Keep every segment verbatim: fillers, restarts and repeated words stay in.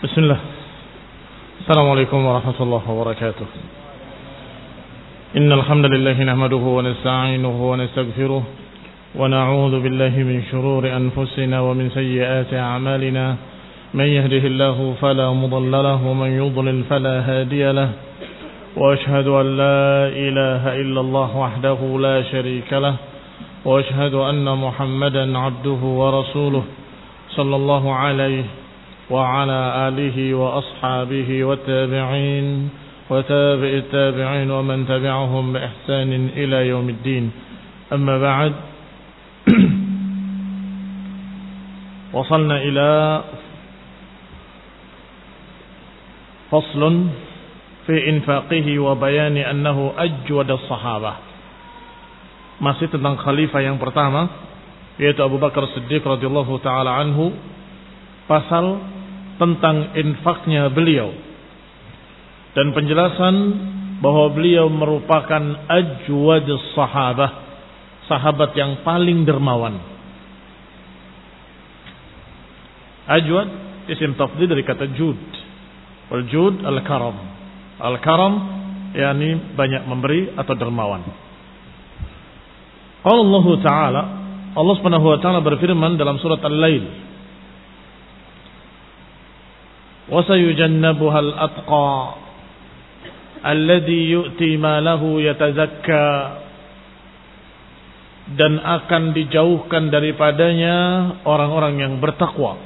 بسم الله. السلام عليكم ورحمة الله وبركاته. إن الحمد لله نحمده ونستعينه ونستغفره ونعوذ بالله من شرور أنفسنا ومن سيئات أعمالنا. من يهده الله فلا مضل له ومن يضلل فلا هادي له. وأشهد أن لا إله إلا الله وحده لا شريك له. وأشهد أن محمدا عبده ورسوله صلى الله عليه وعلى آله وأصحابه والتابعين وتابع التابعين ومن تبعهم بإحسان إلى يوم الدين. أما بعد، وصلنا إلى فصل في إنفاقه وبيان أنه أجود الصحابة. Masih tentang khalifah yang pertama, yaitu Abu Bakar Siddiq radhiyallahu taala anhu, pasal tentang infaknya beliau dan penjelasan bahwa beliau merupakan ajwadus sahabah, sahabat yang paling dermawan. Ajwad isim tafdhil dari kata jud. Wal jud al-karam. Al-karam yakni banyak memberi atau dermawan. Qala Allah Ta'ala, Allah Subhanahu wa taala berfirman dalam surat Al-Lail, "Wa sayujannabuha al-atqa alladhi yu'ti malahu yatazakka." Dan akan dijauhkan daripadanya orang-orang yang bertakwa.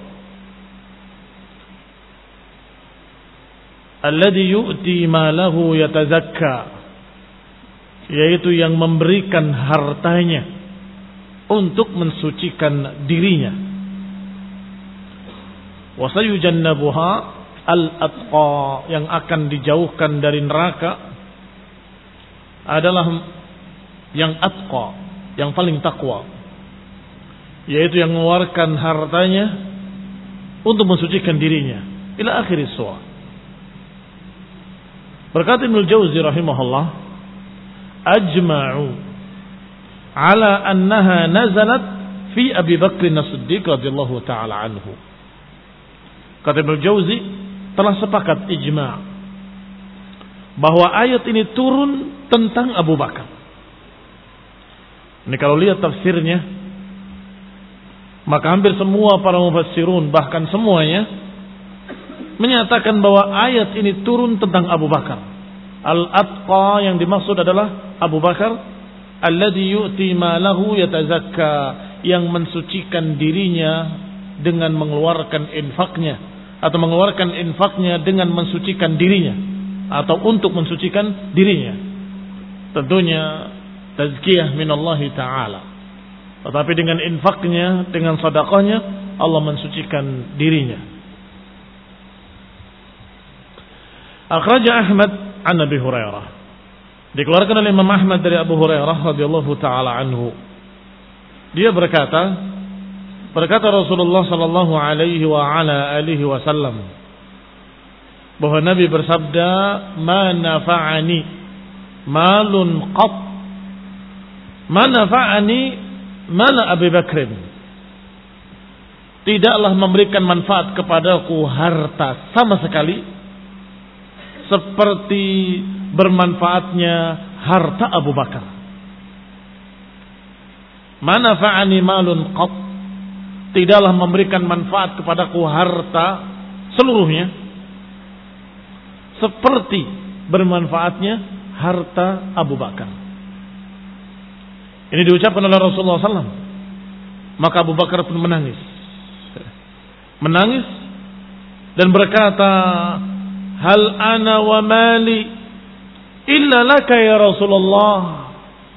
Alladhi yu'ti malahu yatazakka, yaitu yang memberikan hartanya untuk mensucikan dirinya. Wa sayujannabuha al-atqa, yang akan dijauhkan dari neraka adalah yang atqa, yang paling takwa, yaitu yang mengeluarkan hartanya untuk mensucikan dirinya. Ila akhir surah. Berkata Ibnu Jauzi rahimahullah, ajma'u ala annaha nazalat fi Abi Bakr As-Siddiq radhiyallahu taala anhu. Kata Ibnu Jauzi, telah sepakat ijma' bahwa ayat ini turun tentang Abu Bakar. Ini kalau lihat tafsirnya, maka hampir semua para mufassirun, bahkan semuanya, menyatakan bahwa ayat ini turun tentang Abu Bakar. Al-atqa yang dimaksud adalah Abu Bakar, alladhi yu'ti malahu yatazakka, yang mensucikan dirinya dengan mengeluarkan infaknya, atau mengeluarkan infaknya dengan mensucikan dirinya, atau untuk mensucikan dirinya. Tentunya tazkiyah minallahi ta'ala. Tetapi dengan infaknya, dengan sedekahnya, Allah mensucikan dirinya. Akhraja Ahmad an Abi Hurairah. Dikeluarkan oleh Imam Ahmad dari Abu Hurairah radhiyallahu taala anhu. Dia berkata, berkata Rasulullah sallallahu alaihi wa ala alihi wasallam, bahwa Nabi bersabda, "Ma nafa'ani malun qat, ma nafa'ani mala Abi Bakrin." Tidaklah memberikan manfaat kepadaku harta sama sekali seperti bermanfaatnya harta Abu Bakar. Mana fa'ani malun qat, tidaklah memberikan manfaat kepadaku harta seluruhnya seperti bermanfaatnya harta Abu Bakar. Ini diucapkan oleh Rasulullah sallallahu alaihi wasallam. Maka Abu Bakar pun menangis, menangis dan berkata, "Hal ana wa mali illa laka ya Rasulullah."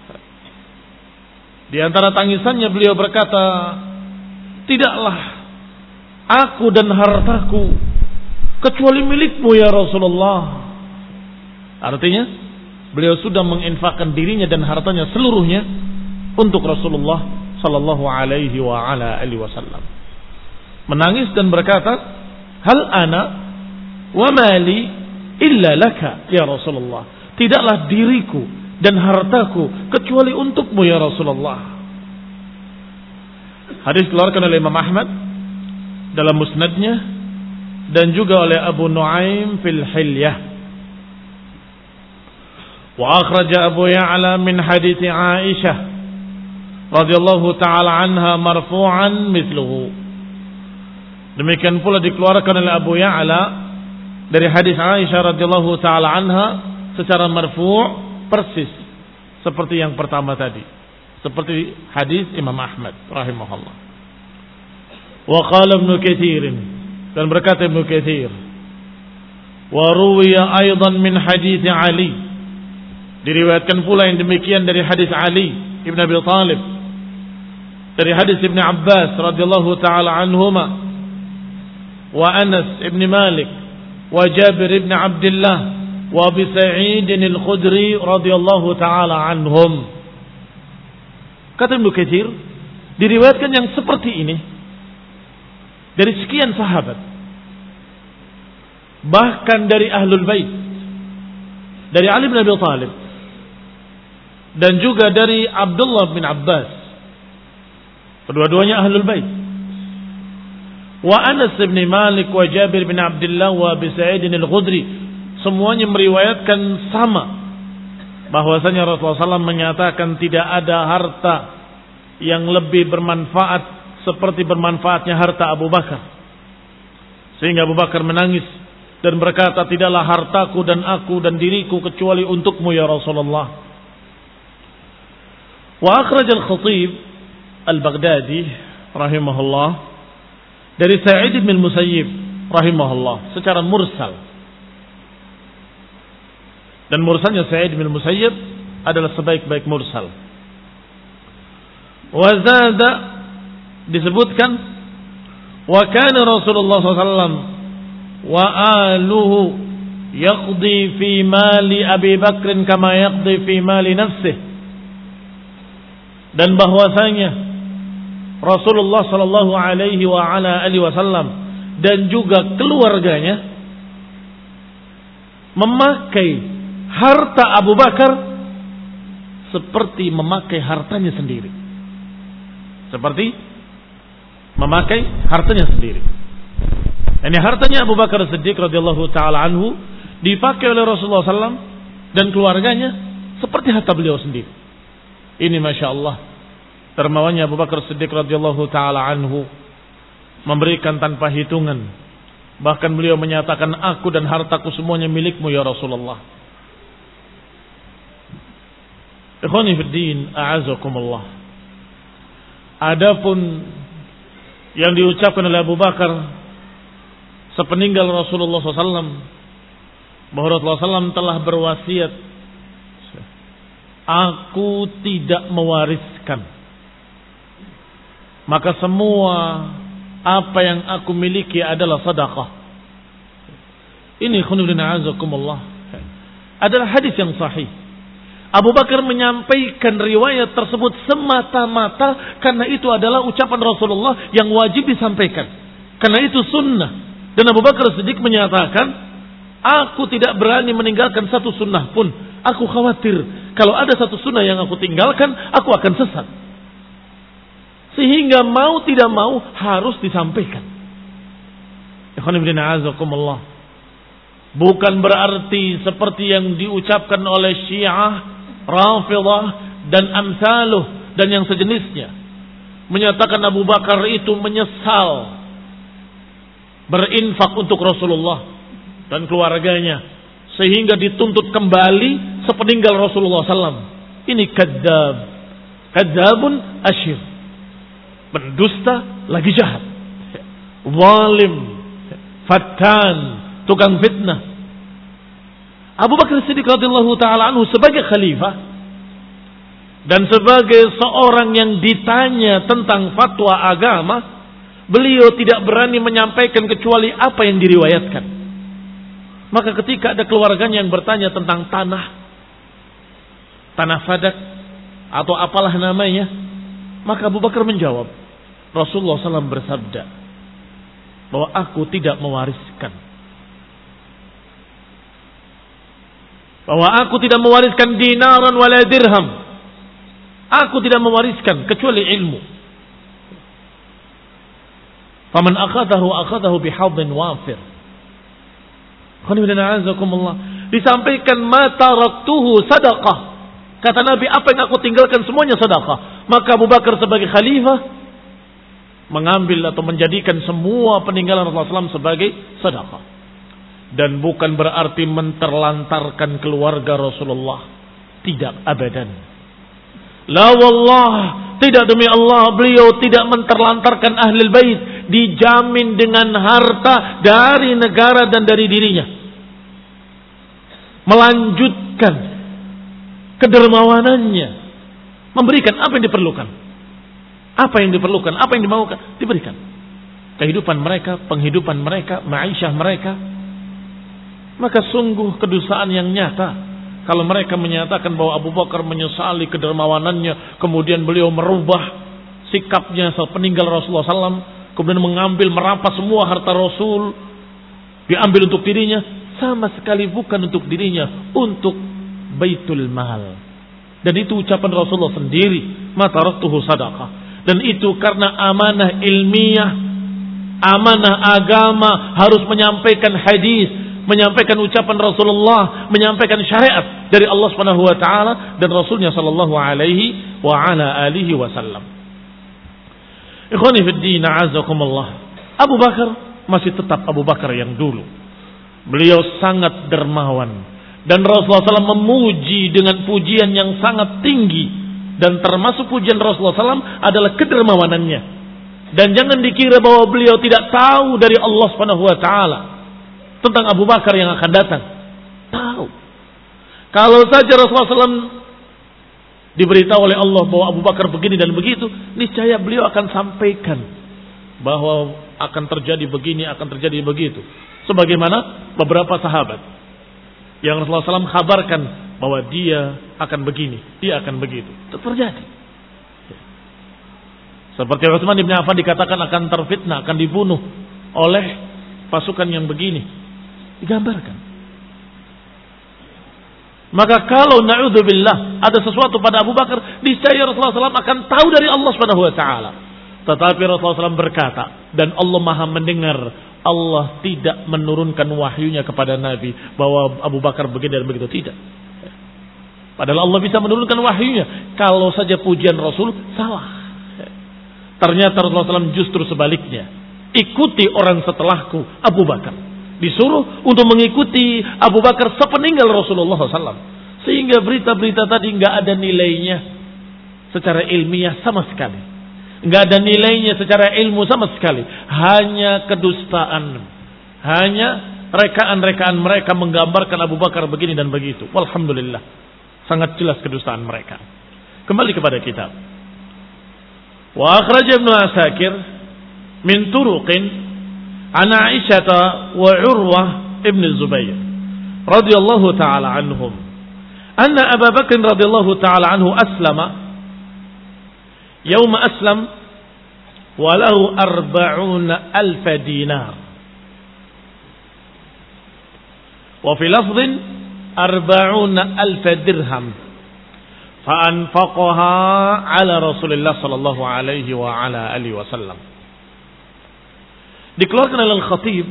Di antara tangisannya beliau berkata, "Tidaklah aku dan hartaku kecuali milikmu ya Rasulullah." Artinya beliau sudah menginfakkan dirinya dan hartanya seluruhnya untuk Rasulullah sallallahu alaihi wa ala alihi wasallam. Menangis dan berkata, "Hal ana wa mali illa laka ya Rasulullah." Tidaklah diriku dan hartaku kecuali untukmu ya Rasulullah. Hadis dikeluarkan oleh Imam Ahmad dalam musnadnya dan juga oleh Abu Nuaim fil Hilyah. Wa akhraja Abu Ya'la min hadits Aisyah radhiyallahu taala anha marfu'an mithluhu. Demikian pula dikeluarkan oleh Abu Ya'la dari hadis Aisyah radhiyallahu taala anha secara marfu' persis seperti yang pertama tadi, seperti hadis Imam Ahmad rahimahullah. Wa qala Ibnu Katsir, dan berkata Ibnu Katsir, wa ruwiya aidan min hadis Ali, diriwayatkan pula yang demikian dari hadis Ali ibn Abi Thalib, dari hadis Ibn Abbas radhiyallahu taala anhuma, wa Anas ibn Malik, wa Jabir ibn Abdullah, wa Abi Sa'id al-Khudri radhiyallahu taala anhum. Kata Ibnu Katsir, diriwayatkan yang seperti ini dari sekian sahabat, bahkan dari Ahlul Bait, dari Ali bin Abi Thalib, dan juga dari Abdullah bin Abbas, kedua-duanya Ahlul Bait, wa Anas bin Malik, wa Jabir bin Abdullah, wa Abi Sa'id al-Khudri, semuanya meriwayatkan sama, bahwasanya Rasulullah shallallahu alaihi wasallam menyatakan tidak ada harta yang lebih bermanfaat seperti bermanfaatnya harta Abu Bakar. Sehingga Abu Bakar menangis dan berkata, tidaklah hartaku dan aku dan diriku kecuali untukmu ya Rasulullah. Wa akhraj al-Khatib al-Baghdadi rahimahullah dari Sa'id bin Musayyib rahimahullah secara mursal. Dan mursalnya Sa'id bin Musayyib adalah sebaik-baik mursal. Wa zada, disebutkan, wa kana Rasulullah sallallahu alaihi wasallam wa aluhu yaqdi fi mali Abi Bakr kama yaqdi fi mali nafsihi, dan bahwasanya Rasulullah sallallahu alaihi wa ala alihi wasallam dan juga keluarganya memakai harta Abu Bakar seperti memakai hartanya sendiri. Seperti memakai hartanya sendiri. Ini hartanya Abu Bakar Siddiq radhiyallahu taala anhu dipakai oleh Rasulullah sallallahu alaihi wasallam dan keluarganya seperti harta beliau sendiri. Ini masya Allah dermawannya Abu Bakar Siddiq radhiyallahu taala anhu, memberikan tanpa hitungan. Bahkan beliau menyatakan, aku dan hartaku semuanya milikmu ya Rasulullah. Ikhwani fid din, a'azakumullah. Adapun yang diucapkan oleh Abu Bakar sepeninggal Rasulullah sallallahu alaihi wasallam, bahwa Rasulullah sallallahu alaihi wasallam telah berwasiat, aku tidak mewariskan, maka semua apa yang aku miliki adalah sedekah. Ini khunudin a'azakumullah adalah hadis yang sahih. Abu Bakar menyampaikan riwayat tersebut semata-mata karena itu adalah ucapan Rasulullah yang wajib disampaikan. Karena itu sunnah. Dan Abu Bakar Siddiq menyatakan, aku tidak berani meninggalkan satu sunnah pun. Aku khawatir kalau ada satu sunnah yang aku tinggalkan, aku akan sesat. Sehingga mau tidak mau harus disampaikan. Bukan berarti seperti yang diucapkan oleh Syiah, Rafidah dan amsaluh dan yang sejenisnya, menyatakan Abu Bakar itu menyesal berinfak untuk Rasulullah dan keluarganya sehingga dituntut kembali sepeninggal Rasulullah sallallahu alaihi wasallam. Ini kadzab, kadzabun asyir, pendusta lagi jahat, zalim, fattan, tukang fitnah. Abu Bakar Siddiq radhiyallahu taala anhu sebagai khalifah dan sebagai seorang yang ditanya tentang fatwa agama, beliau tidak berani menyampaikan kecuali apa yang diriwayatkan. Maka ketika ada keluarganya yang bertanya tentang tanah, tanah Fadak atau apalah namanya, maka Abu Bakar menjawab, Rasulullah sallallahu alaihi wasallam bersabda bahwa aku tidak mewariskan, bahwa aku tidak mewariskan dinaran wala dirham. Aku tidak mewariskan kecuali ilmu. Faman akhadahu akhadahu bihadhin wafir. Disampaikan ma taraktuhu sadaqah. Kata Nabi, apa yang aku tinggalkan semuanya sedekah. Maka Abu Bakar sebagai khalifah mengambil atau menjadikan semua peninggalan Rasulullah shallallahu alaihi wasallam sebagai sedekah. Dan bukan berarti menterlantarkan keluarga Rasulullah. Tidak, abadan. La wallah, tidak, demi Allah, beliau tidak menterlantarkan ahlul bait. Dijamin dengan harta dari negara dan dari dirinya. Melanjutkan kedermawanannya, memberikan apa yang diperlukan, apa yang diperlukan, apa yang dimaukan, diberikan. Kehidupan mereka, penghidupan mereka, ma'isyah mereka. Maka sungguh kedustaan yang nyata kalau mereka menyatakan bahwa Abu Bakar menyesali kedermawanannya, kemudian beliau merubah sikapnya sepeninggal Rasulullah shallallahu alaihi wasallam, kemudian mengambil merampas semua harta Rasul, diambil untuk dirinya, sama sekali bukan untuk dirinya, untuk Baitul Mal. Dan itu ucapan Rasulullah sendiri, ma taraktuhu sadaqah. Dan itu karena amanah ilmiah, amanah agama, harus menyampaikan hadis, menyampaikan ucapan Rasulullah, menyampaikan syariat dari Allah Subhanahu wa taala dan Rasulnya sallallahu alaihi wa ala alihi wasallam. Ikhwani fid din, a'azzakumullah. Abu Bakar masih tetap Abu Bakar yang dulu. Beliau sangat dermawan dan Rasulullah shallallahu alaihi wasallam memuji dengan pujian yang sangat tinggi, dan termasuk pujian Rasulullah shallallahu alaihi wasallam adalah kedermawanannya. Dan jangan dikira bahwa beliau tidak tahu dari Allah Subhanahu wa taala tentang Abu Bakar yang akan datang. Tahu. Kalau saja Rasulullah shallallahu alaihi wasallam diberitahu oleh Allah bahwa Abu Bakar begini dan begitu, niscaya beliau akan sampaikan bahwa akan terjadi begini, akan terjadi begitu. Sebagaimana beberapa sahabat yang Rasulullah shallallahu alaihi wasallam kabarkan bahwa dia akan begini, dia akan begitu. Itu terjadi. Seperti Utsman bin Affan dikatakan akan terfitnah, akan dibunuh oleh pasukan yang begini. Digambarkan. Maka kalau na'udzubillah ada sesuatu pada Abu Bakar, niscaya Rasulullah shallallahu alaihi wasallam akan tahu dari Allah Subhanahu wa taala. Tetapi Rasulullah shallallahu alaihi wasallam berkata, dan Allah Maha mendengar, Allah tidak menurunkan wahyunya kepada Nabi bahwa Abu Bakar begini dan begitu, tidak. Padahal Allah bisa menurunkan wahyunya kalau saja pujian Rasul salah. Ternyata Rasulullah shallallahu alaihi wasallam justru sebaliknya. Ikuti orang setelahku, Abu Bakar. Disuruh untuk mengikuti Abu Bakar sepeninggal Rasulullah shallallahu alaihi wasallam. Sehingga berita-berita tadi nggak ada nilainya secara ilmiah sama sekali. Nggak ada nilainya secara ilmu sama sekali. Hanya kedustaan. Hanya rekaan-rekaan mereka menggambarkan Abu Bakar begini dan begitu. Walhamdulillah. Sangat jelas kedustaan mereka. Kembali kepada kitab. Wa akhraja Ibnu Asakir min turuqin an Aisyah wa Urwah ibn Zubair radhiyallahu ta'ala anhum anna Abu Bakr radhiyallahu ta'ala anhu aslama يوم أسلم وله أربعون ألف دينار وفي لفظ أربعون ألف درهم فأنفقها على رسول الله صلى الله عليه وعلى آله وسلم. Dikeluarkan oleh Al-Khatib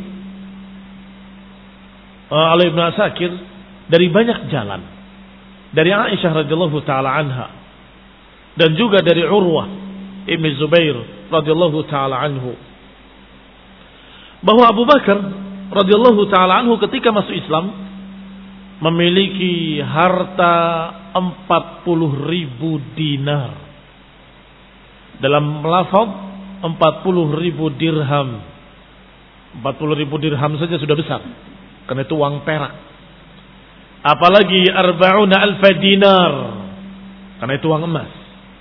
oleh Ibnu Asakir dari banyak jalan, dari Aisyah radhiyallahu taala anha dan juga dari Urwah ibn Zubair radhiyallahu taala anhu, bahwa Abu Bakar radhiyallahu taala anhu ketika masuk Islam memiliki harta empat puluh ribu dinar. Dalam lafaz empat puluh ribu dirham. empat puluh ribu dirham saja sudah besar, karena itu uang perak. Apalagi arba'una alfa dinar, karena itu uang emas.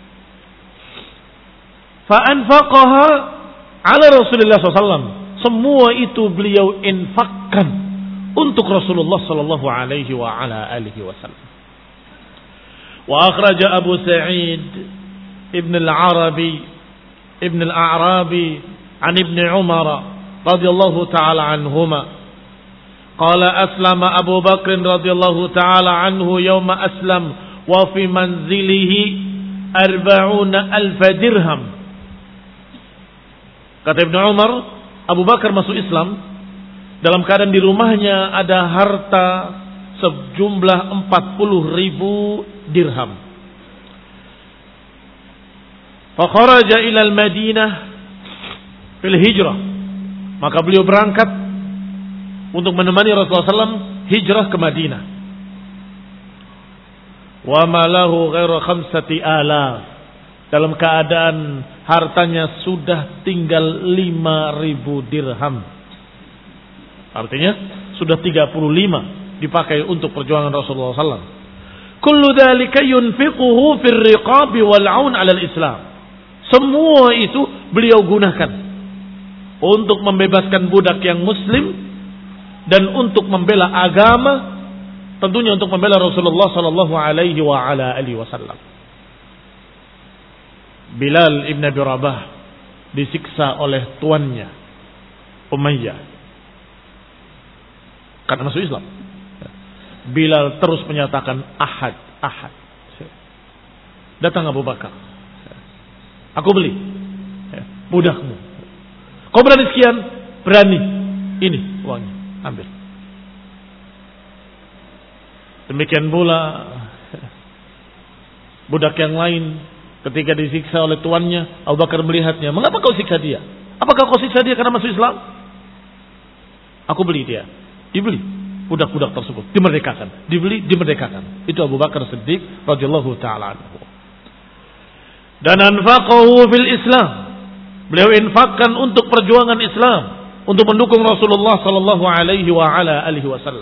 Fa'anfaqaha ala Rasulullah shallallahu alaihi wasallam. Semua itu beliau infakkan untuk Rasulullah sallallahu alaihi wa ala alihi wasallam. Wa akhraja Abu Sa'id ibn al-Arabi ibn al-A'rabi an ibn Umar radhiyallahu ta'ala anhuma qala aslama Abu Bakr radhiyallahu ta'ala anhu yawma aslam wa fi manzilihi arba'una alfa dirham. Kata Ibnu Umar, Abu Bakar masuk Islam dalam keadaan di rumahnya ada harta sejumlah empat puluh ribu dirham. Fakharaja ila al-Madinah fil hijrah. Maka beliau berangkat untuk menemani Rasulullah sallallahu alaihi wasallam hijrah ke Madinah. Wa malahu ghairu khamsati alaf. Dalam keadaan hartanya sudah tinggal lima ribu dirham. Artinya sudah tiga puluh lima dipakai untuk perjuangan Rasulullah sallallahu alaihi wasallam. Kullu dzalika yunfiquhu fir riqabi wal 'aun 'ala al-Islam. Semua itu beliau gunakan untuk membebaskan budak yang muslim dan untuk membela agama, tentunya untuk membela Rasulullah sallallahu alaihi wa ala alihi wasallam. Bilal ibn Abi Rabah disiksa oleh tuannya Umayyah karena masuk Islam. Bilal terus menyatakan ahad, ahad. Datang Abu Bakar, aku beli budakmu. Kau berani sekian? Berani. Ini uangnya, ambil. Demikian pula budak yang lain ketika disiksa oleh tuannya, Abu Bakar melihatnya. Mengapa kau siksa dia? Apakah kau siksa dia karena masuk Islam? Aku beli dia. Dibeli budak-budak tersebut, dimerdekakan. Dibeli, dimerdekakan. Itu Abu Bakar Siddiq radhiyallahu taala anhu. Dan anfaqahu fil Islam. Beliau infakkan untuk perjuangan Islam, untuk mendukung Rasulullah sallallahu alaihi wa ala alihi wasallam.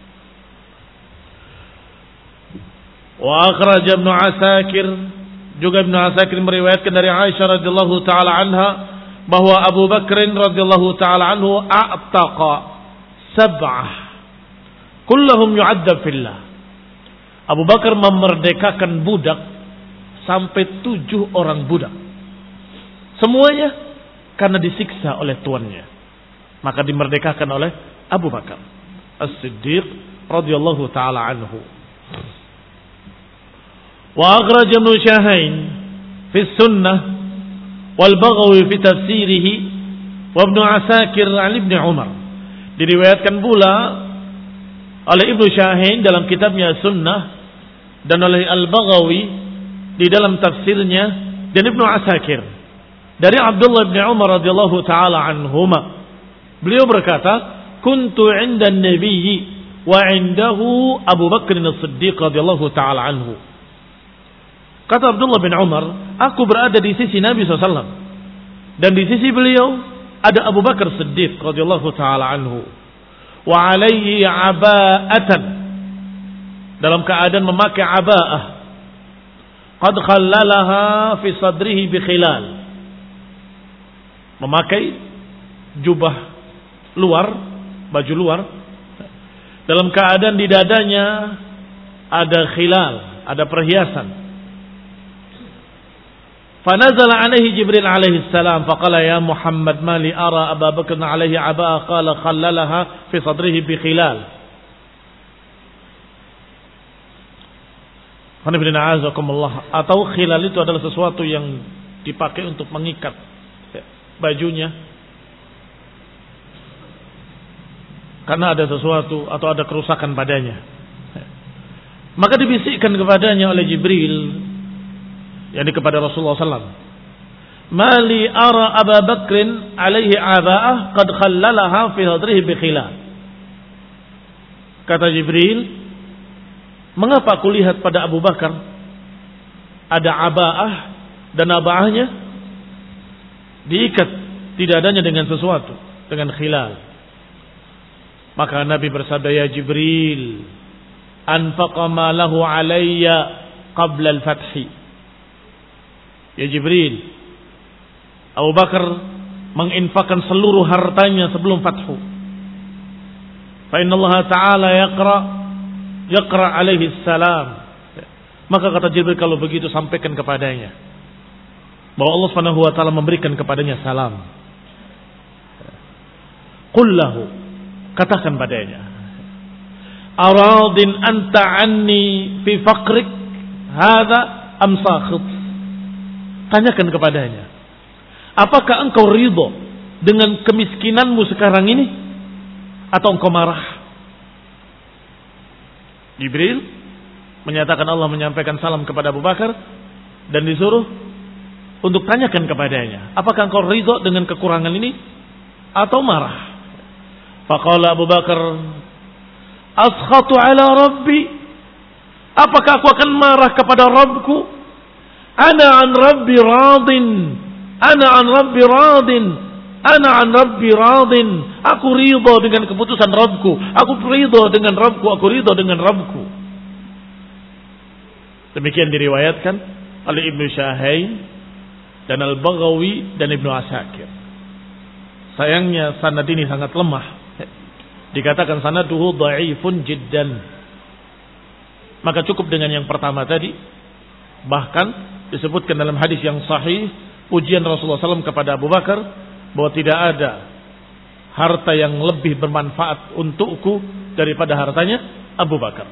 Wa akhraj Ibnu Asakir, juga Ibnu Asakir meriwayatkan dari Aisyah radhiyallahu taala anha bahwa Abu Bakr radhiyallahu taala anhu a'taqa sab'ah kulluhum yu'adzab fillah. Abu Bakar memerdekakan budak sampai tujuh orang budak. Semuanya karena disiksa oleh tuannya. Maka dimerdekakan oleh Abu Bakar As-Siddiq radhiyallahu taala anhu. Wa akhraj Ibnu Syahain fi Sunnah wal Baghawi fi tafsirihi wa Ibnu Asakir an Ibnu Umar. Diriwayatkan pula oleh Ibnu Syahain dalam kitabnya Sunnah dan oleh Al-Baghawi di dalam tafsirnya dan Ibnu Asakir dari Abdullah bin Umar radhiyallahu taala anhuma. Beliau berkata, "Kuntu 'inda an-nabiy wa 'indahu Abu Bakr as-Siddiq radhiyallahu taala anhu." Kata Abdullah bin Umar, aku berada di sisi Nabi sallallahu alaihi wasallam dan di sisi beliau ada Abu Bakar Siddiq radhiyallahu taala anhu. Wa 'alaihi 'aba'atan, dalam keadaan memakai aba'ah, qad khallalaha fi sadrihi bi khilal, memakai jubah luar, baju luar, dalam keadaan di dadanya ada khilal, ada perhiasan. Fanazala alaihi Jibril alaihi salam faqala ya Muhammad ma li ara Abu Bakr alaihi aba'a qala khallalaha fi sadrihi bi khilal. Atau khilal itu adalah sesuatu yang dipakai untuk mengikat bajunya karena ada sesuatu atau ada kerusakan padanya. Maka dibisikkan kepadanya oleh Jibril, yakni kepada Rasulullah sallallahu alaihi wasallam, "Mali ara Abu Bakr alaihi aba'ah qad khallalaha fi hadrihi bi khilal." Kata Jibril, mengapa aku lihat pada Abu Bakar ada aba'ah dan aba'ahnya diikat di dadanya dengan sesuatu, dengan khilal. Maka Nabi bersabda, ya Jibril, anfaqa ma lahu alayya qabla al-fathi. Ya Jibril, Abu Bakar menginfakkan seluruh hartanya sebelum fathu. Fa inna Allah Ta'ala yaqra yaqra alaihi salam. Maka kata Jibril, kalau begitu sampaikan kepadanya bahwa Allah Subhanahu wa taala memberikan kepadanya salam. Qul lahu, katakan padanya, aradin anta anni fi faqrik hadza am sakhit. Tanyakan kepadanya, apakah engkau ridho dengan kemiskinanmu sekarang ini atau engkau marah? Jibril menyatakan Allah menyampaikan salam kepada Abu Bakar dan disuruh untuk tanyakan kepadanya, apakah engkau ridho dengan kekurangan ini atau marah? Faqala Abu Bakar, askhatu ala rabbi, apakah aku akan marah kepada Rabbku? Ana an rabbi radin, ana an rabbi radin, ana an rabbi radin. Aku ridho dengan keputusan Rabbku, aku ridho dengan Rabbku, aku ridho dengan Rabbku. Demikian diriwayatkan oleh Ibnu Syahain dan Al-Baghawi dan Ibnu Asakir. Sayangnya sanad ini sangat lemah. Dikatakan sanaduhu dha'ifun jiddan. Maka cukup dengan yang pertama tadi. Bahkan disebutkan dalam hadis yang sahih, ujian Rasulullah shallallahu alaihi wasallam kepada Abu Bakar bahwa tidak ada harta yang lebih bermanfaat untukku daripada hartanya Abu Bakar.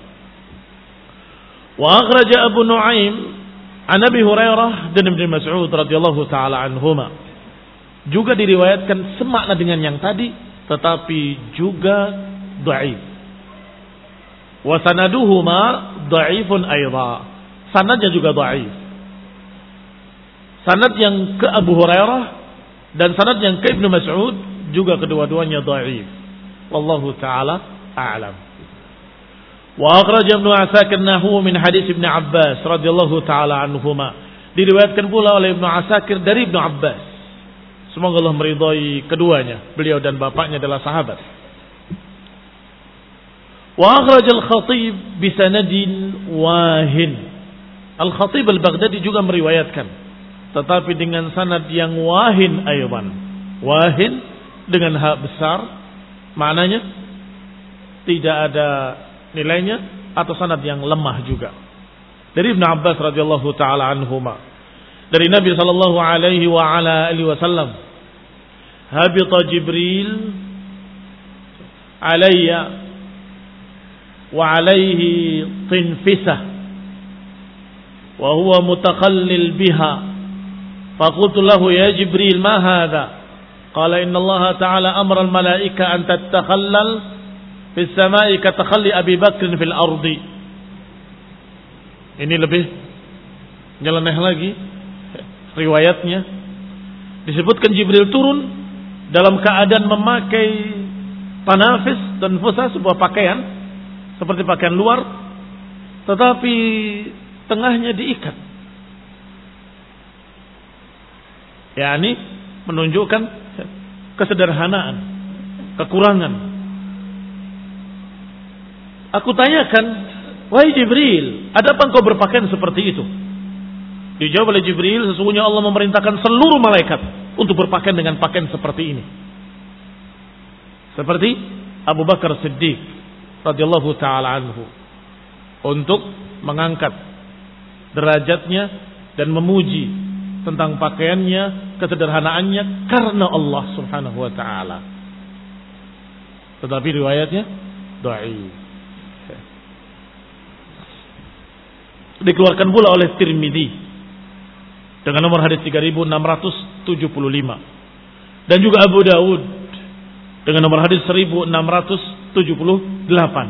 Wa akhraja Abu Nuaim an Abi Hurairah dan Ibnu Mas'ud radhiyallahu taala anhuma. Juga diriwayatkan semakna dengan yang tadi, tetapi juga dhaif. Wa sanaduhuma dhaifun aidha. Sanadnya juga dhaif. Sanad yang ke Abu Hurairah dan sanad yang ke Ibnu Mas'ud juga kedua-duanya dhaif. Wallahu taala a'lam. Wa akhraja Ibnu Asakir nahwu min hadis Ibnu Abbas radhiyallahu taala anhuma. Diriwayatkan pula oleh Ibnu Asakir dari Ibnu Abbas. Semoga Allah meridhai keduanya. Beliau dan bapaknya adalah sahabat. Wa akhraj al-Khatib bi sanadin wahin. Al-Khatib al-Baghdadi juga meriwayatkan, tetapi dengan sanad yang wahin aydan. Wahin dengan ha besar, maknanya tidak ada nilainya atau sanad yang lemah juga. Dari Ibnu Abbas radhiyallahu taala anhuma, dari Nabi sallallahu alaihi wa ala alihi wasallam, habita Jibril alayya wa alaihi tinfisah wa huwa mutakhallil biha, faqultu lahu ya Jibril ma hadha, qala inna Allah ta'ala amara al-malaika an tatakhallal fi as-sama'i ka takhalli Abi Bakr fil ardi. Ini lebih nyeleneh lagi riwayatnya. Disebutkan Jibril turun dalam keadaan memakai panafis dan fusa, sebuah pakaian seperti pakaian luar, tetapi tengahnya diikat. yakni menunjukkan kesederhanaan, kekurangan. Aku tanyakan, wahai Jibril, ada apa engkau berpakaian seperti itu? Dijawab oleh Jibril, sesungguhnya Allah memerintahkan seluruh malaikat untuk berpakaian dengan pakaian seperti ini. Seperti Abu Bakar Siddiq radhiyallahu taala anhu, untuk mengangkat derajatnya dan memuji tentang pakaiannya, kesederhanaannya karena Allah Subhanahu wa taala. Tetapi riwayatnya dhaif. Dikeluarkan pula oleh Tirmidzi dengan nomor hadis tiga ribu enam ratus tujuh puluh lima, dan juga Abu Daud dengan nomor hadis seribu enam ratus tujuh puluh delapan.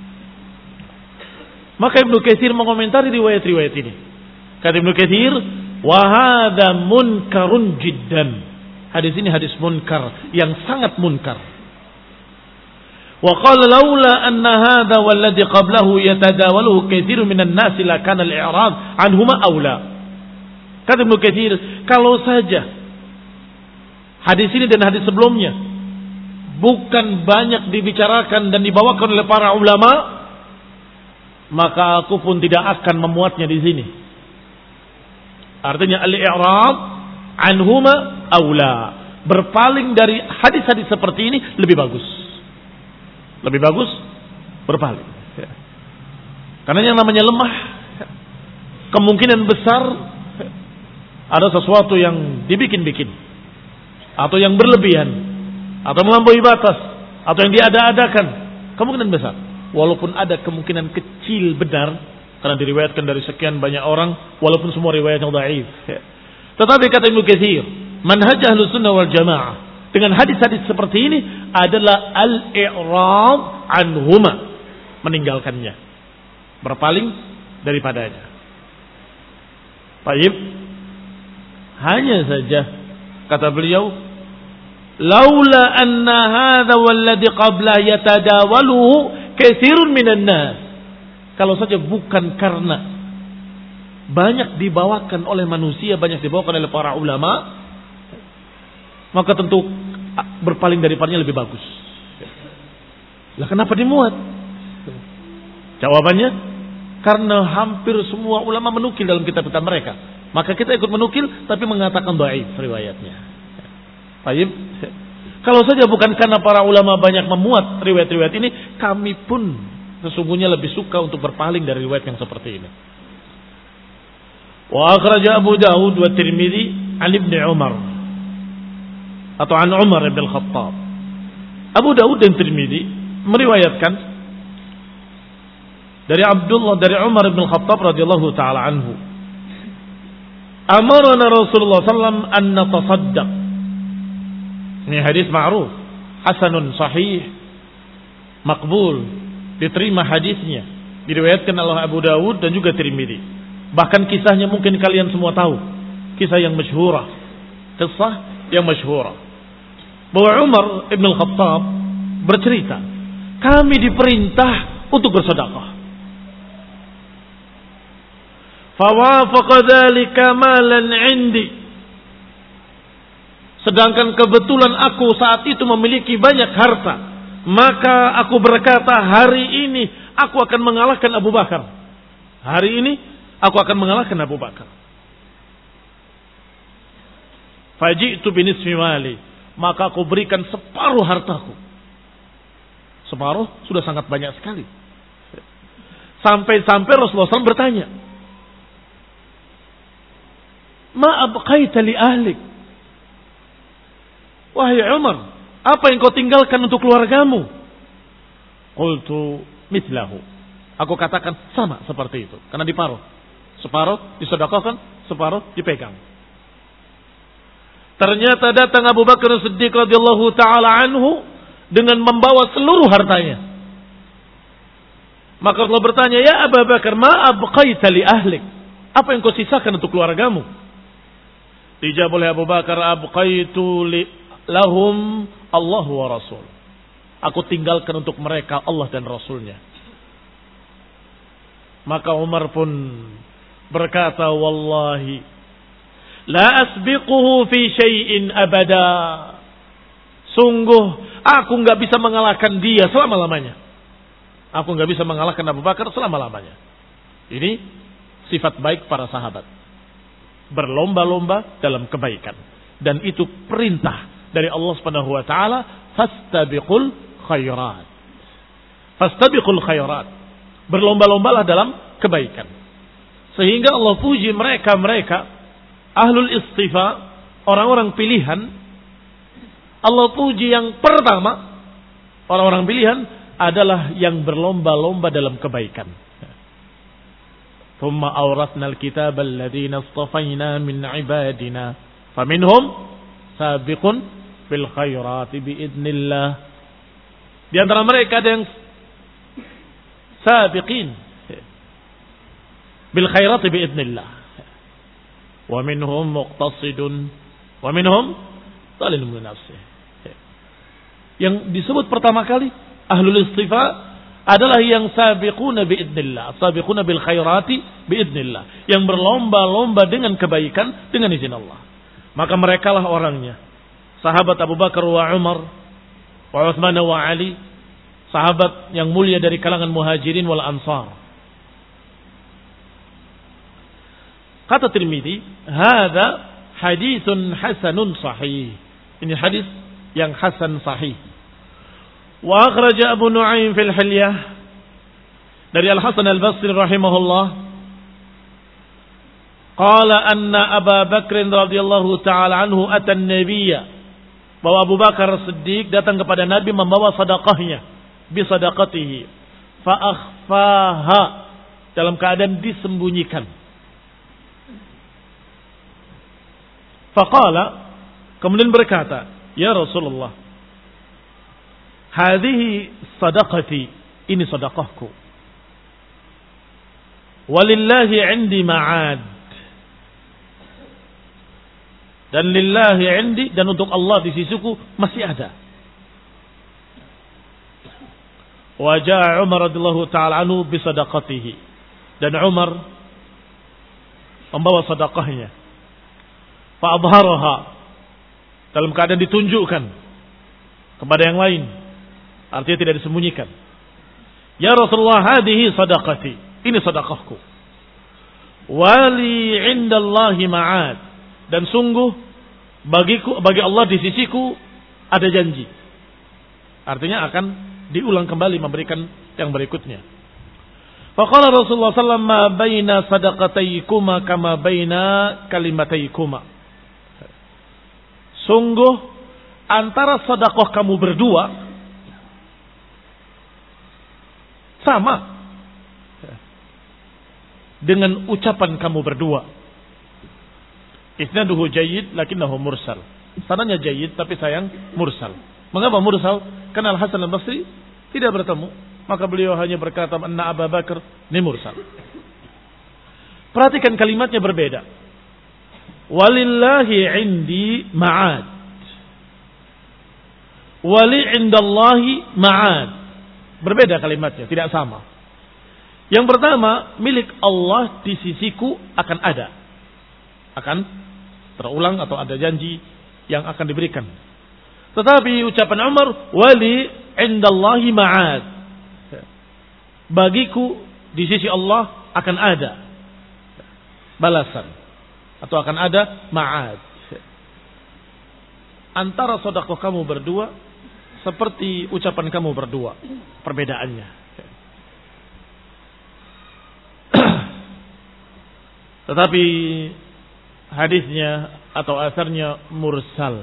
Maka Ibnu Katsir mengomentari riwayat-riwayat ini. Kata Ibnu Katsir, wa hadza munkarun jiddan. Hadis ini hadis munkar, yang sangat munkar. Wa qala laula anna hadza walladhi qablahu yatadawaluhu katsirun minan nas la kana al-i'rad anhuma aula. Kata Ibnu Katsir, kalau saja hadis ini dan hadis sebelumnya bukan banyak dibicarakan dan dibawakan oleh para ulama, maka aku pun tidak akan memuatnya di sini. Artinya al-i'rad anhuma aula. Berpaling dari hadis-hadis seperti ini lebih bagus. Lebih bagus berpaling. Karena yang namanya lemah, kemungkinan besar ada sesuatu yang dibikin-bikin, atau yang berlebihan, atau melampaui batas, atau yang diada-adakan. Kemungkinan besar. Walaupun ada kemungkinan kecil benar, karena diriwayatkan dari sekian banyak orang, walaupun semua riwayatnya dhaif. Tetapi kata Ibnu Katsir, manhaj Ahlus Sunnah wal Jamaah dengan hadis-hadis seperti ini adalah al-i'rad anhuma, meninggalkannya, berpaling daripadanya. Baik, hanya saja kata beliau, laula anna hadha walladhi qabla yatadawaluhu katsirun minan nas. Kalau saja bukan karena banyak dibawakan oleh manusia, banyak dibawakan oleh para ulama, maka tentu berpaling daripadanya lebih bagus. Lah kenapa dimuat? Jawabannya, karena hampir semua ulama menukil dalam kitab-kitab mereka. Maka kita ikut menukil tapi mengatakan dhaif riwayatnya. Baik. Kalau saja bukan karena para ulama banyak memuat riwayat-riwayat ini, kami pun sesungguhnya lebih suka untuk berpaling dari riwayat yang seperti ini. Wa akhraja Abu Dawud wa Tirmidzi an Ibnu Umar atau an Umar bin Khattab. Abu Dawud dan Tirmidzi meriwayatkan dari Abdullah dari Umar bin Khattab radhiyallahu taala anhu. Amarna Rasulullah sallallahu alaihi wasallam an natasaddaq. Ini hadis ma'ruf, hasanun sahih, makbul, diterima hadisnya, diriwayatkan oleh Abu Dawud dan juga Tirmidzi. Bahkan kisahnya mungkin kalian semua tahu, kisah yang masyhurah, kisah yang masyhurah, bahwa Umar ibn al-Khattab bercerita, kami diperintah untuk bersedekah. Fawafaqa dzalika malan 'indi. Sedangkan kebetulan aku saat itu memiliki banyak harta, maka aku berkata, hari ini aku akan mengalahkan Abu Bakar. Hari ini aku akan mengalahkan Abu Bakar. Faji'tu binisfi mali, maka aku berikan separuh hartaku. Separuh sudah sangat banyak sekali. Sampai-sampai Rasulullah shallallahu alaihi wasallam bertanya, ma abqaita li ahlik? Wahai Umar, apa yang kau tinggalkan untuk keluargamu? Qultu mithlahu. Aku katakan sama seperti itu, karena diparuh. Separuh disedekahkan, separuh dipegang. Ternyata datang Abu Bakar Siddiq radhiyallahu taala anhu dengan membawa seluruh hartanya. Maka Allah bertanya, ya Abu Bakar, ma abqaita li ahlik? Apa yang kau sisakan untuk keluargamu? Dijawab oleh Abu Bakar, abqaitu li lahum Allah wa Rasul. Aku tinggalkan untuk mereka Allah dan Rasulnya. Maka Umar pun berkata, wallahi la asbiquhu fi syai'in abada. Sungguh aku enggak bisa mengalahkan dia selama-lamanya. Aku enggak bisa mengalahkan Abu Bakar selama-lamanya. Ini sifat baik para sahabat, berlomba-lomba dalam kebaikan, dan itu perintah dari Allah Subhanahu wa taala, fastabiqul khairat. Fastabiqul khairat. Berlomba-lombalah dalam kebaikan. Sehingga Allah puji mereka-mereka ahlul istifa, orang-orang pilihan. Allah puji yang pertama, orang-orang pilihan adalah yang berlomba-lomba dalam kebaikan. Thumma awrathna al-kitaba alladhina istafayna min ibadina faminhum sabiqun bil khairati biidznillah. Di antara mereka ada yang sabiqin bil khairati biidznillah. Wa minhum muqtasidun wa minhum zalimun li nafsihi. Yang disebut pertama kali ahlul istifa adalah yang sabiquna biidznillah, sabiquna bil khairati biidznillah, yang berlomba-lomba dengan kebaikan dengan izin Allah. Maka merekalah orangnya. Sahabat Abu Bakar wa Umar wa Utsman wa Ali, sahabat yang mulia dari kalangan Muhajirin wal Ansar. Kata Tirmidzi, "Hadza haditsun hasanun sahih." Ini hadis yang hasan sahih. Wa akhraja Abu Nu'aim fil Hilyah dari Al-Hasan Al-Basri rahimahullah, qala anna Abu Bakr radhiyallahu ta'ala anhu ata an-nabiyya, bahwa Abu Bakar Siddiq datang kepada Nabi membawa sedekahnya, bi sadaqatihi, fa akhfaha, dalam keadaan disembunyikan. Faqala, kemudian berkata, "Ya Rasulullah, hadhihi sadaqati, ini sedekahku. Walillahi 'indi ma'ad." Dan lillahi 'indi, dan untuk Allah di sisiku masih ada. Wa jaa Umar radhiyallahu ta'ala anhu bi sadaqatihi. Dan Umar membawa sedekahnya. Fa adharaha, dalam keadaan ditunjukkan kepada yang lain. Artinya tidak disembunyikan. "Ya Rasulullah, hadhihi sadaqati, ini sedekahku. Wali 'indallahi ma'ad, dan sungguh bagiku, bagi Allah di sisiku ada janji." Artinya akan diulang kembali memberikan yang berikutnya. Faqala Rasulullah sallallahu alaihi wasallam, "Ma baina sadaqataykuma kama baina kalimataykuma." Sungguh antara sedekah kamu berdua sama dengan ucapan kamu berdua. Isnaduhu jayyid lakinnahu mursal. Sanadnya jayyid tapi sayang mursal. Mengapa mursal? Karena Al-Hasan Al-Basri tidak bertemu, maka beliau hanya berkata anna Abu Bakar, ini mursal. Perhatikan kalimatnya berbeda. Walillahi 'indi ma'ad. Wali 'indallahi ma'ad. Berbeda kalimatnya, tidak sama. Yang pertama, milik Allah di sisiku akan ada. Akan terulang atau ada janji yang akan diberikan. Tetapi ucapan Umar, wali 'indallahi ma'ad. Bagiku di sisi Allah akan ada balasan. Atau akan ada ma'ad. Antara sedekah kamu berdua seperti ucapan kamu berdua. Perbedaannya. Tetapi hadisnya atau asarnya mursal.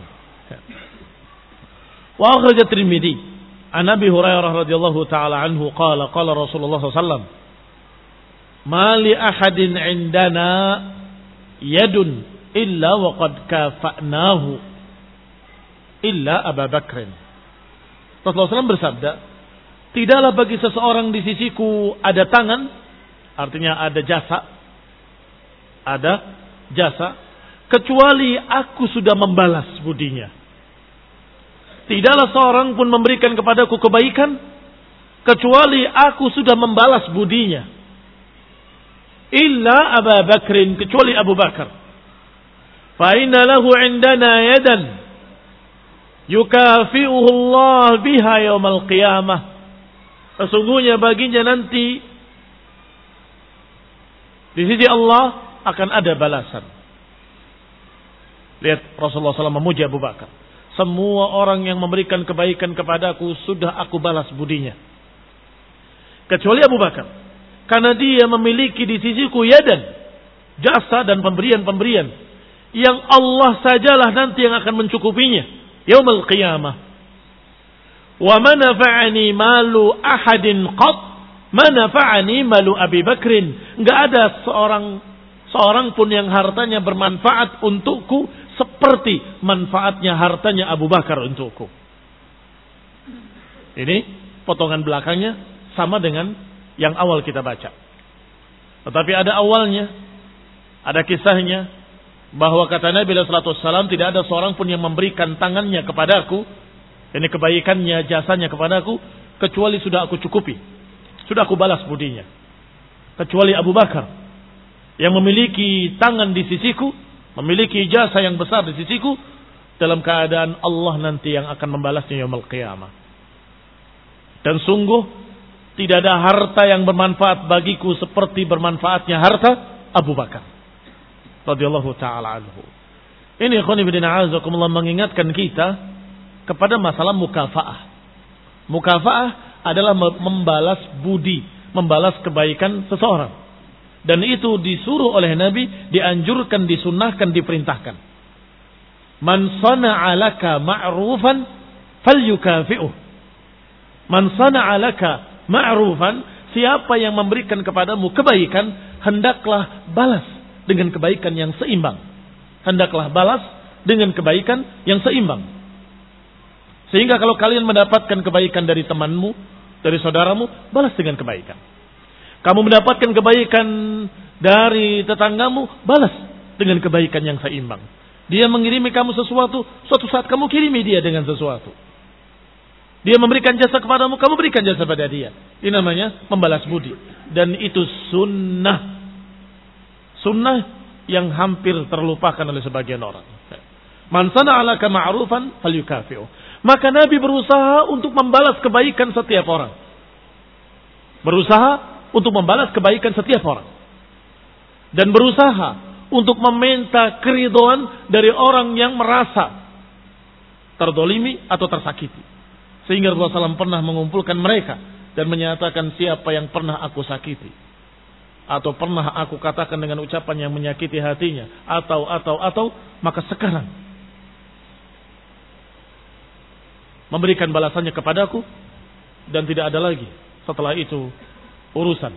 Wa akhraj at-Tirmidzi an Abi Hurairah radhiyallahu taala anhu qala qala Rasulullah sallallahu alaihi wasallam, "Ma li ahadin 'indana yadun illa wa qad kafa'nahu illa Abu Bakr." Rasulullah sallallahu alaihi wasallam bersabda, "Tidaklah bagi seseorang di sisiku ada tangan," artinya ada jasa, ada jasa, "kecuali aku sudah membalas budinya. Tidaklah seorang pun memberikan kepadaku kebaikan, kecuali aku sudah membalas budinya. Illa Abu Bakrin, kecuali Abu Bakar. Fa inna lahu 'indana yadan yukafi'uhu Allah biha yaumal qiyamah." Sesungguhnya baginya nanti di sisi Allah akan ada balasan. Lihat Rasulullah sallallahu alaihi wasallam memuji Abu Bakar. Semua orang yang memberikan kebaikan kepadaku sudah aku balas budinya. Kecuali Abu Bakar. Karena dia memiliki di sisiku yadan, jasa dan pemberian-pemberian yang Allah sajalah nanti yang akan mencukupinya yaumul qiyamah. Wa ma nafa'ani malu ahadin qat ma nafa'ani malu Abi Bakrin. Enggak ada seorang seorang pun yang hartanya bermanfaat untukku seperti manfaatnya hartanya Abu Bakar untukku. Ini potongan belakangnya sama dengan yang awal kita baca. Tetapi ada awalnya, ada kisahnya, bahwa kata Nabi sallallahu alaihi wasallam, tidak ada seorang pun yang memberikan tangannya kepadaku, ini kebaikannya, jasanya kepadaku, kecuali sudah aku cukupi, sudah aku balas budinya. Kecuali Abu Bakar yang memiliki tangan di sisiku, memiliki jasa yang besar di sisiku, dalam keadaan Allah nanti yang akan membalasnya yaumul qiyamah. Dan sungguh tidak ada harta yang bermanfaat bagiku seperti bermanfaatnya harta Abu Bakar radhiyallahu taala anhu. Ini ikhwan fillah azakumullah mengingatkan kita kepada masalah mukafaah. Mukafaah adalah membalas budi, membalas kebaikan seseorang. Dan itu disuruh oleh Nabi, dianjurkan, disunnahkan, diperintahkan. Man sana'a laka ma'rufan falyukafi'uh. Man sana'a laka ma'rufan, siapa yang memberikan kepadamu kebaikan, hendaklah balas dengan kebaikan yang seimbang. Hendaklah balas dengan kebaikan yang seimbang. Sehingga kalau kalian mendapatkan kebaikan dari temanmu, dari saudaramu, balas dengan kebaikan. Kamu mendapatkan kebaikan dari tetanggamu, balas dengan kebaikan yang seimbang. Dia mengirimi kamu sesuatu, suatu saat kamu kirimi dia dengan sesuatu. Dia memberikan jasa kepadamu, kamu berikan jasa pada dia. Ini namanya membalas budi. Dan itu sunnah. Sunnah yang hampir terlupakan oleh sebagian orang. Man sana alaka ma'rufan falyukafi'u. Maka Nabi berusaha untuk membalas kebaikan setiap orang. Berusaha untuk membalas kebaikan setiap orang. Dan berusaha untuk meminta keridhaan dari orang yang merasa terdolimi atau tersakiti. Sehingga Rasulullah shallallahu alaihi wasallam pernah mengumpulkan mereka dan menyatakan, siapa yang pernah aku sakiti atau pernah aku katakan dengan ucapan yang menyakiti hatinya, atau atau atau maka sekarang memberikan balasannya kepadaku, dan tidak ada lagi setelah itu urusan.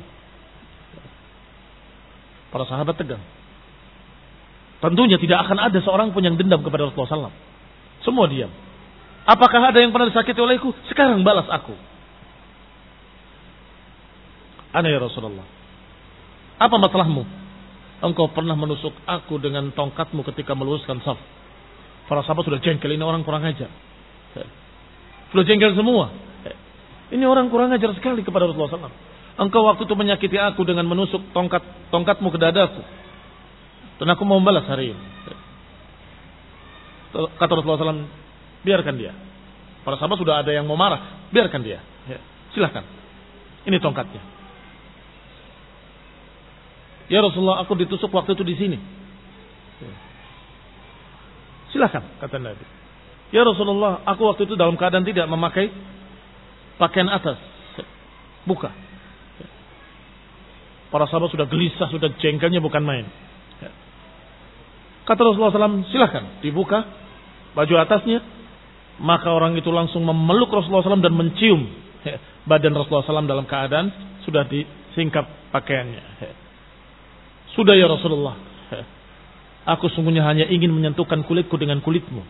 Para sahabat tegang. Tentunya tidak akan ada seorang pun yang dendam kepada Rasulullah shallallahu alaihi wasallam. Semua diam. Apakah ada yang pernah disakiti olehku? Sekarang balas aku. Ana ya Rasulullah, apa masalahmu? Engkau pernah menusuk aku dengan tongkatmu ketika meluruskan saf. Para sahabat sudah jengkel, ini orang kurang ajar. Sudah jengkel semua. Ini orang kurang ajar sekali kepada Rasulullah shallallahu alaihi wasallam. Engkau waktu itu menyakiti aku dengan menusuk tongkat tongkatmu ke dadaku. Dan aku mau membalas hari ini. Kata Rasulullah shallallahu alaihi wasallam, biarkan dia. Para sahabat sudah ada yang mau marah. Biarkan dia. Silahkan. Ini tongkatnya. Ya Rasulullah, aku ditusuk waktu itu di sini. Silahkan, kata Nabi. Ya Rasulullah, aku waktu itu dalam keadaan tidak memakai pakaian atas. Buka. Para sahabat sudah gelisah, sudah jengkelnya bukan main. Kata Rasulullah shallallahu alaihi wasallam, silahkan dibuka baju atasnya. Maka orang itu langsung memeluk Rasulullah shallallahu alaihi wasallam dan mencium badan Rasulullah shallallahu alaihi wasallam dalam keadaan sudah disingkap pakaiannya. Sudah ya Rasulullah, aku sungguhnya hanya ingin menyentuhkan kulitku dengan kulitmu.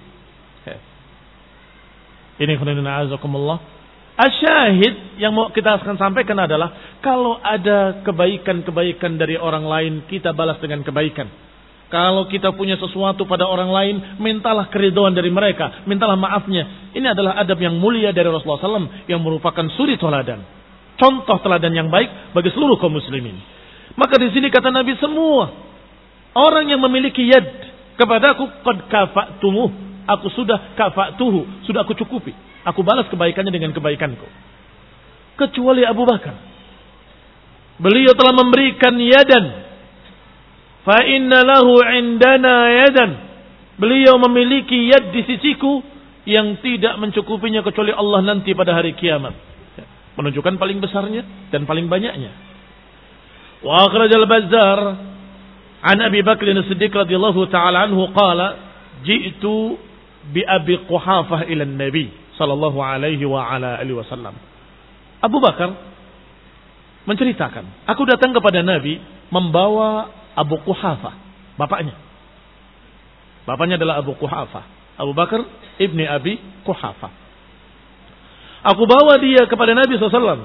Ini khonina azakumullah. Asyahid yang mau kita akan sampaikan adalah, kalau ada kebaikan-kebaikan dari orang lain, kita balas dengan kebaikan. Kalau kita punya sesuatu pada orang lain, mintalah keridhaan dari mereka, mintalah maafnya. Ini adalah adab yang mulia dari Rasulullah shallallahu alaihi wasallam yang merupakan suri teladan, contoh teladan yang baik bagi seluruh kaum muslimin. Maka di sini kata Nabi, semua orang yang memiliki yad kepadaku, qad kafa'tumuh, aku sudah kafa'tuhu, sudah aku cukupi. Aku balas kebaikannya dengan kebaikanku. Kecuali Abu Bakar. Beliau telah memberikan yadan. Fa inna lahu indana yadan. Beliau memiliki yad di sisiku yang tidak mencukupinya kecuali Allah nanti pada hari kiamat. Menunjukkan paling besarnya dan paling banyaknya. Wa akhrajal Bazzar an Abi Bakr as-Siddiq radhiyallahu ta'ala anhu qala ji'tu bi Abi Quhafah ila an-Nabi sallallahu alaihi wa ala alihi wasallam. Abu Bakar menceritakan, aku datang kepada Nabi membawa Abu Quhafah, bapaknya. Bapaknya adalah Abu Quhafah, Abu Bakar ibni Abi Quhafah. Aku bawa dia kepada Nabi sallallahu alaihi wasallam.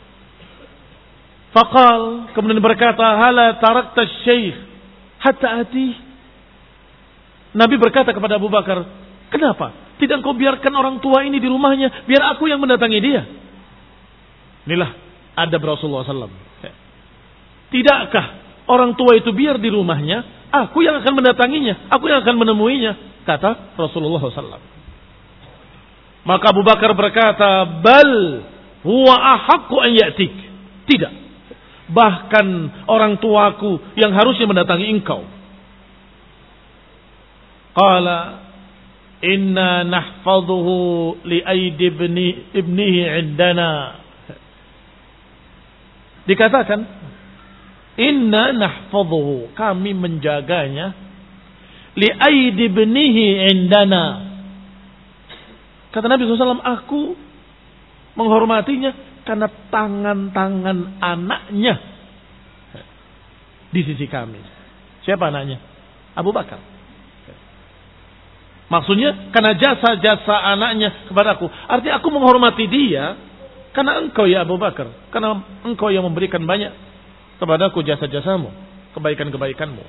Faqal, kemudian berkata, hala tarakta syekh hatta ati. Nabi berkata kepada Abu Bakar, kenapa tidak kau biarkan orang tua ini di rumahnya, biar aku yang mendatangi dia. Inilah adab Rasulullah sallallahu alaihi wasallam. Tidakkah orang tua itu biar di rumahnya, aku yang akan mendatanginya, aku yang akan menemuinya, kata Rasulullah sallallahu alaihi wasallam. Maka Abu Bakar berkata, bal huwa ahaqqu an ya'tik. Tidak. Bahkan orang tuaku yang harusnya mendatangi engkau. Qala inna nahfadhuhu li aidi ibni ibnihi indana. Dikatakan inna nahfadhuhu, kami menjaganya, li aidi ibnihi indana. Kata Nabi sallallahu alaihi wasallam, aku menghormatinya karena tangan-tangan anaknya di sisi kami. Siapa anaknya? Abu Bakar. Maksudnya karena jasa-jasa anaknya kepadaku. Artinya aku menghormati dia karena engkau ya Abu Bakar. Karena engkau yang memberikan banyak kepadaku jasa-jasamu, kebaikan-kebaikanmu.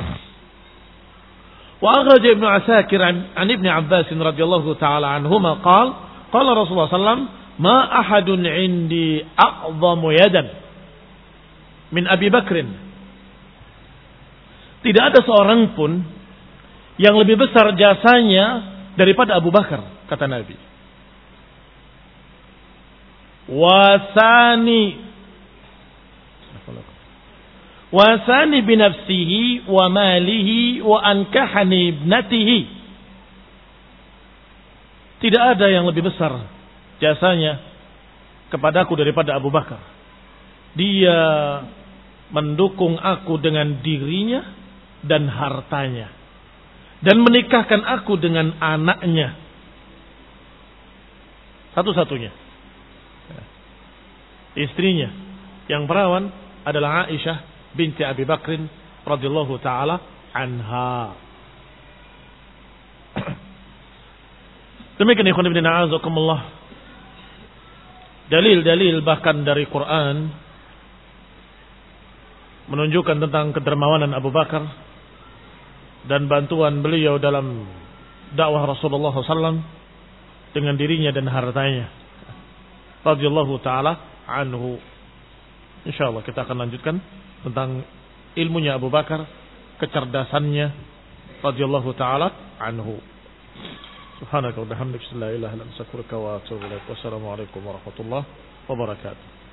Wa akhraja Ibnu Asakir an, an Ibnu Abbas radhiyallahu taala anhuma qala qala Rasulullah sallallahu alaihi wasallam ma ahadun indi a'zamu yadan min Abi Bakrin. Tidak ada seorang pun yang lebih besar jasanya daripada Abu Bakar, kata Nabi. Wasani wasani binafsihi wa malihi wa ankahani ibnatihi. Tidak ada yang lebih besar jasanya kepadaku daripada Abu Bakar. Dia mendukung aku dengan dirinya dan hartanya, dan menikahkan aku dengan anaknya satu-satunya. Istrinya yang perawan adalah Aisyah binti Abi Bakrin radhiyallahu taala anha. Demikian ikhwan fillah azakumullah. Dalil-dalil bahkan dari Quran menunjukkan tentang kedermawanan Abu Bakar dan bantuan beliau dalam dakwah Rasulullah sallallahu alaihi wasallam dengan dirinya dan hartanya radhiyallahu taala anhu. Insyaallah kita akan lanjutkan tentang ilmunya Abu Bakar, kecerdasannya radhiyallahu taala anhu. Subhanaka wa bihamdika la ilaha illa anta astaghfiruka wa atubu ilaik. Wassalamu alaikum warahmatullahi wabarakatuh.